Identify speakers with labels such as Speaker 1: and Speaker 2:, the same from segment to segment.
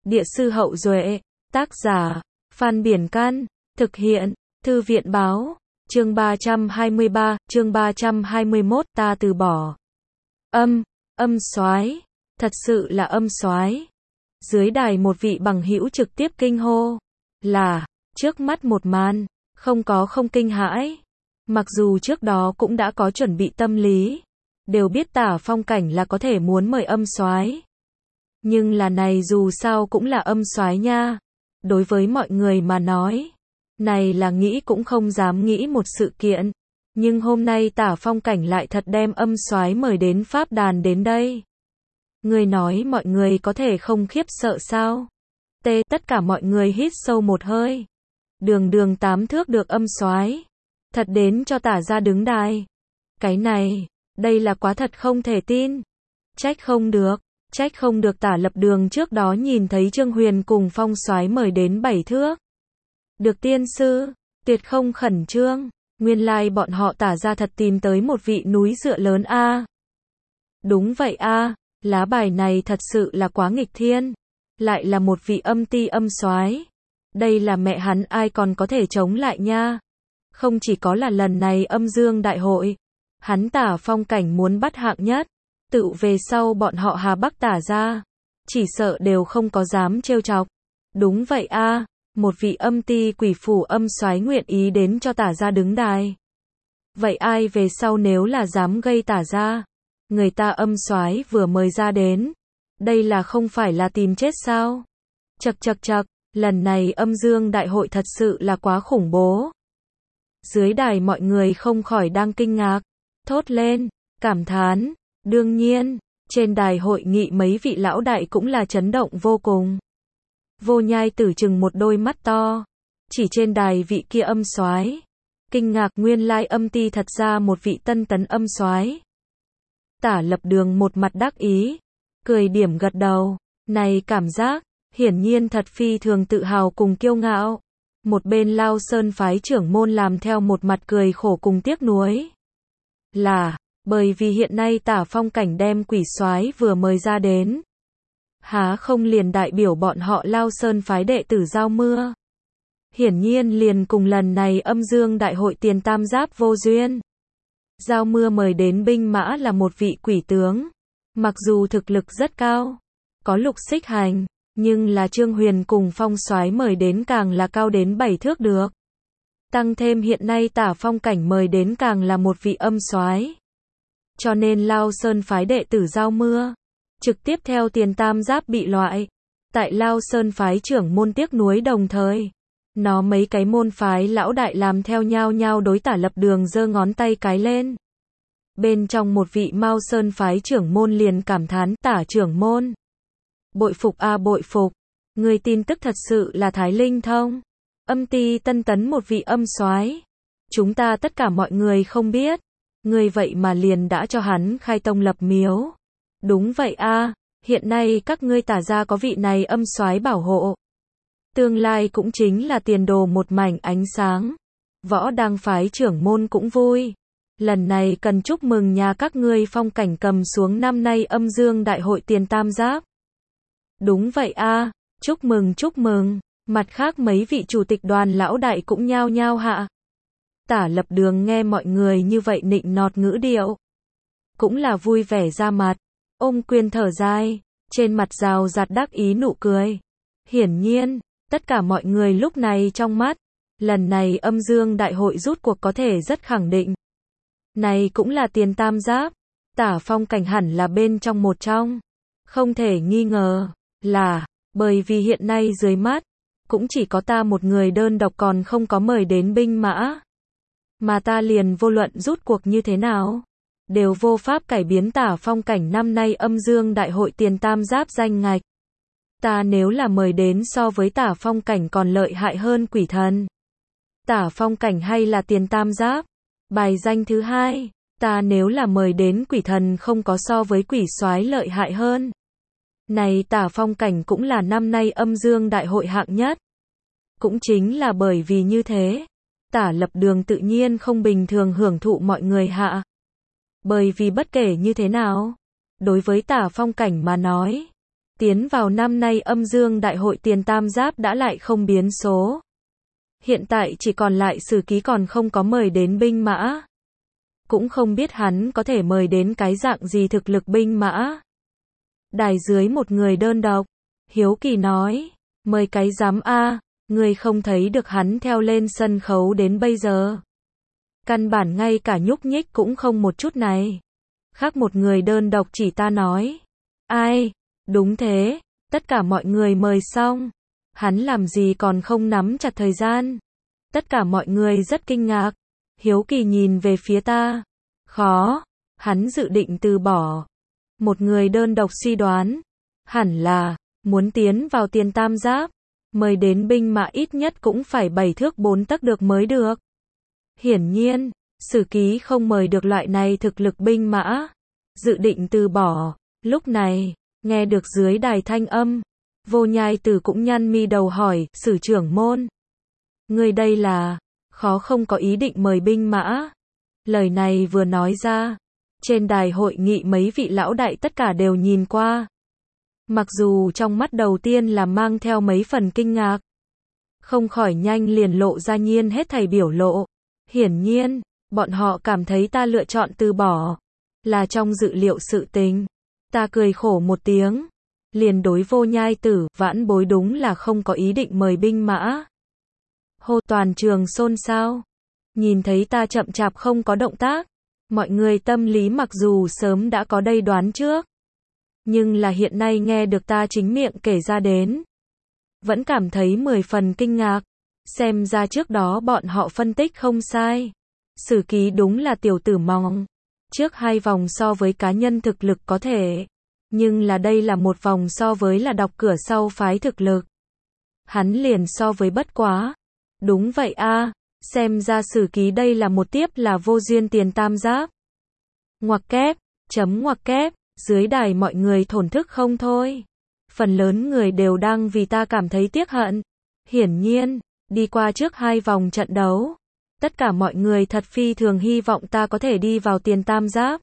Speaker 1: Địa sư Hậu Duệ, tác giả, Phan Biển Can, thực hiện, Thư viện Báo, chương 323, chương 321, ta từ bỏ. Âm soái, thật sự là âm soái. Dưới đài một vị bằng hữu trực tiếp kinh hô, là, trước mắt một màn, không kinh hãi. Mặc dù trước đó cũng đã có chuẩn bị tâm lý, đều biết Tả Phong Cảnh là có thể muốn mời âm soái. Nhưng là này dù sao cũng là âm soái nha. Đối với mọi người mà nói, này là nghĩ cũng không dám nghĩ một sự kiện. Nhưng hôm nay Tả Phong Cảnh lại thật đem âm soái mời đến Pháp Đàn đến đây. Người nói mọi người có thể không khiếp sợ sao? Tất cả mọi người hít sâu một hơi. Đường 8 thước được âm soái, thật đến cho Tả ra đứng đài. Cái này, đây là quá thật không thể tin. Trách không được Tả Lập Đường trước đó nhìn thấy Trương Huyền cùng Phong soái mời đến 7 thước. Được tiên sư, tuyệt không khẩn trương, nguyên lai bọn họ Tả ra thật tìm tới một vị núi dựa lớn a. Đúng vậy a, lá bài này thật sự là quá nghịch thiên, lại là một vị âm ti âm soái. Đây là mẹ hắn ai còn có thể chống lại nha. Không chỉ có là lần này âm dương đại hội, hắn Tả Phong Cảnh muốn bắt hạng nhất, tự về sau bọn họ Hà Bắc Tả ra, chỉ sợ đều không có dám trêu chọc. Đúng vậy a, một vị âm ti quỷ phủ âm soái nguyện ý đến cho Tả ra đứng đài. Vậy ai về sau nếu là dám gây Tả ra, người ta âm soái vừa mời ra đến, đây là không phải là tìm chết sao? Chậc, lần này âm dương đại hội thật sự là quá khủng bố. Dưới đài mọi người không khỏi đang kinh ngạc, thốt lên, cảm thán. Đương nhiên, trên đài hội nghị mấy vị lão đại cũng là chấn động vô cùng. Vô Nhai Tử chừng một đôi mắt to, chỉ trên đài vị kia âm soái, kinh ngạc nguyên lai âm ti thật ra một vị tân tấn âm soái. Tả Lập Đường một mặt đắc ý, cười điểm gật đầu, này cảm giác, hiển nhiên thật phi thường tự hào cùng kiêu ngạo. Một bên Lao Sơn phái trưởng môn làm theo một mặt cười khổ cùng tiếc nuối. Là, bởi vì hiện nay Tả Phong Cảnh đem quỷ soái vừa mời ra đến. Há không liền đại biểu bọn họ Lao Sơn phái đệ tử giao mưa. Hiển nhiên liền cùng lần này âm dương đại hội tiền tam giáp vô duyên. Giao mưa mời đến binh mã là một vị quỷ tướng. Mặc dù thực lực rất cao, có Lục Xích Hành, nhưng là Trương Huyền cùng Phong soái mời đến càng là cao đến 7 thước được. Tăng thêm hiện nay Tả Phong Cảnh mời đến càng là một vị âm soái. Cho nên Lao Sơn phái đệ tử giao mưa, trực tiếp theo tiền tam giáp bị loại. Tại Lao Sơn phái trưởng môn tiếc nuối đồng thời, nó mấy cái môn phái lão đại làm theo nhau đối Tả Lập Đường giơ ngón tay cái lên. Bên trong một vị Mao Sơn phái trưởng môn liền cảm thán, Tả trưởng môn, bội phục a bội phục, người tin tức thật sự là thái linh thông. Âm ti tân tấn một vị âm soái, chúng ta tất cả mọi người không biết, người vậy mà liền đã cho hắn khai tông lập miếu. Đúng vậy a, hiện nay các ngươi Tả ra có vị này âm soái bảo hộ, tương lai cũng chính là tiền đồ một mảnh ánh sáng. Võ Đăng phái trưởng môn cũng vui, lần này cần chúc mừng nhà các ngươi Phong Cảnh cầm xuống năm nay âm dương đại hội tiền tam giáp. Đúng vậy a, chúc mừng. Mặt khác mấy vị chủ tịch đoàn lão đại cũng nhao nhao hạ. Tả Lập Đường nghe mọi người như vậy nịnh nọt ngữ điệu, cũng là vui vẻ ra mặt, ôm quyền thở dài, trên mặt rào rạt đắc ý nụ cười. Hiển nhiên, tất cả mọi người lúc này trong mắt, lần này âm dương đại hội rút cuộc có thể rất khẳng định. Này cũng là tiền tam giáp, Tả Phong Cảnh hẳn là bên trong một trong. Không thể nghi ngờ, là, bởi vì hiện nay dưới mắt, cũng chỉ có ta một người đơn độc còn không có mời đến binh mã. Mà ta liền vô luận rút cuộc như thế nào, đều vô pháp cải biến Tả Phong Cảnh năm nay âm dương đại hội tiền tam giáp danh ngạch. Ta nếu là mời đến so với Tả Phong Cảnh còn lợi hại hơn quỷ thần. Tả Phong Cảnh hay là tiền tam giáp, bài danh thứ hai, ta nếu là mời đến quỷ thần không có so với quỷ soái lợi hại hơn. Này Tả Phong Cảnh cũng là năm nay âm dương đại hội hạng nhất. Cũng chính là bởi vì như thế, Tả Lập Đường tự nhiên không bình thường hưởng thụ mọi người hạ. Bởi vì bất kể như thế nào, đối với Tả Phong Cảnh mà nói, Tiến vào năm nay âm dương đại hội tiền tam giáp đã lại không biến số. Hiện tại chỉ còn lại Sử Ký còn không có mời đến binh mã. Cũng không biết hắn có thể mời đến cái dạng gì thực lực binh mã. Đài dưới một người đơn độc, hiếu kỳ nói, mời cái giám a, ngươi không thấy được hắn theo lên sân khấu đến bây giờ. Căn bản ngay cả nhúc nhích cũng không một chút này. Khác một người đơn độc chỉ ta nói, ai, đúng thế, tất cả mọi người mời xong. Hắn làm gì còn không nắm chặt thời gian. Tất cả mọi người rất kinh ngạc. Hiếu kỳ nhìn về phía ta. Khó, hắn dự định từ bỏ. Một người đơn độc suy đoán. Hẳn là, muốn tiến vào tiền tam giáp. Mời đến binh mã ít nhất cũng phải 7 thước 4 tấc được mới được. Hiển nhiên, Sử Ký không mời được loại này thực lực binh mã. Dự định từ bỏ. Lúc này, nghe được dưới đài thanh âm. Vô Nhai Tử cũng nhăn mi đầu hỏi, Sử trưởng môn. Người đây là, khó không có ý định mời binh mã. Lời này vừa nói ra, trên đài hội nghị mấy vị lão đại tất cả đều nhìn qua. Mặc dù trong mắt đầu tiên là mang theo mấy phần kinh ngạc. Không khỏi nhanh liền lộ ra nhiên hết thảy biểu lộ. Hiển nhiên, bọn họ cảm thấy ta lựa chọn từ bỏ. Là trong dự liệu sự tình. Ta cười khổ một tiếng. Liền đối Vô Nhai Tử, vãn bối đúng là không có ý định mời binh mã. Hô, toàn trường xôn xao. Nhìn thấy ta chậm chạp không có động tác. Mọi người tâm lý mặc dù sớm đã có đây đoán trước. Nhưng là hiện nay nghe được ta chính miệng kể ra đến. Vẫn cảm thấy 10 phần kinh ngạc. Xem ra trước đó bọn họ phân tích không sai. Sử Ký đúng là tiểu tử mong. Trước 2 vòng so với cá nhân thực lực có thể. Nhưng là đây là một vòng so với là đọc cửa sau phái thực lực. Hắn liền so với bất quá. Đúng vậy a, xem ra Sử Ký đây là một tiếp là vô duyên tiền tam giáp. Ngoặc kép, chấm ngoặc kép, dưới đài mọi người thổn thức không thôi. Phần lớn người đều đang vì ta cảm thấy tiếc hận. Hiển nhiên, đi qua trước 2 vòng trận đấu. Tất cả mọi người thật phi thường hy vọng ta có thể đi vào tiền tam giáp.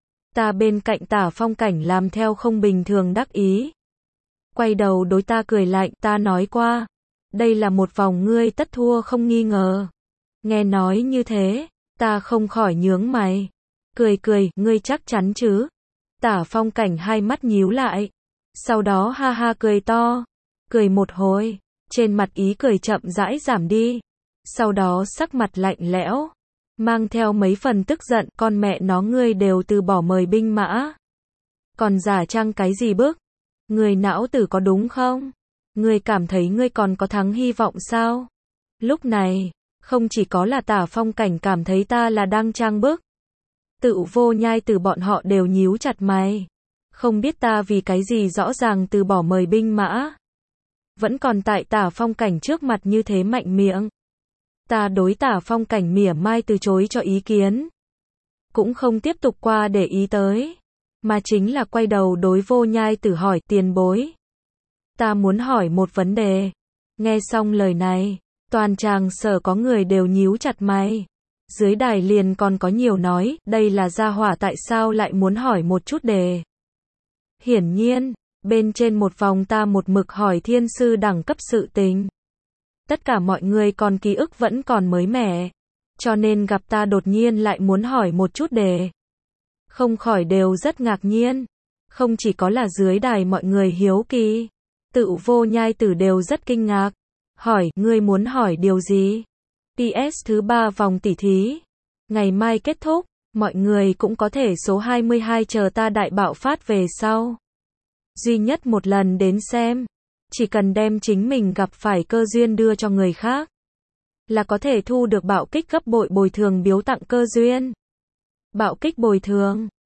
Speaker 1: Ta bên cạnh Tả Phong Cảnh làm theo không bình thường đắc ý. Quay đầu đối ta cười lạnh, ta nói qua. Đây là một vòng ngươi tất thua không nghi ngờ. Nghe nói như thế, ta không khỏi nhướng mày. Cười cười, ngươi chắc chắn chứ? Tả Phong Cảnh hai mắt nhíu lại. Sau đó ha ha cười to. Cười một hồi, trên mặt ý cười chậm rãi giảm đi. Sau đó sắc mặt lạnh lẽo. Mang theo mấy phần tức giận, con mẹ nó ngươi đều từ bỏ mời binh mã. Còn giả trang cái gì bức? Người não tử có đúng không? Ngươi cảm thấy ngươi còn có thắng hy vọng sao? Lúc này, không chỉ có là Tả Phong Cảnh cảm thấy ta là đang trang bức. Tự Vô Nhai Tử bọn họ đều nhíu chặt mày. Không biết ta vì cái gì rõ ràng từ bỏ mời binh mã. Vẫn còn tại Tả Phong Cảnh trước mặt như thế mạnh miệng. Ta đối Tả Phong Cảnh mỉa mai từ chối cho ý kiến. Cũng không tiếp tục qua để ý tới. Mà chính là quay đầu đối Vô Nhai Tử hỏi, tiền bối. Ta muốn hỏi một vấn đề. Nghe xong lời này, toàn tràng sở có người đều nhíu chặt mày. Dưới đài liền còn có nhiều nói, đây là gia hỏa tại sao lại muốn hỏi một chút đề. Hiển nhiên, bên trên một vòng ta một mực hỏi thiên sư đẳng cấp sự tình. Tất cả mọi người còn ký ức vẫn còn mới mẻ. Cho nên gặp ta đột nhiên lại muốn hỏi một chút đề. Không khỏi đều rất ngạc nhiên. Không chỉ có là dưới đài mọi người hiếu kỳ. Tự Vô Nhai Tử đều rất kinh ngạc. Hỏi, ngươi muốn hỏi điều gì? PS thứ 3 vòng tỉ thí. Ngày mai kết thúc, mọi người cũng có thể số 22 chờ ta đại bạo phát về sau. Duy nhất một lần đến xem. Chỉ cần đem chính mình gặp phải cơ duyên đưa cho người khác. Là có thể thu được bạo kích gấp bội bồi thường biếu tặng cơ duyên. Bạo kích bồi thường.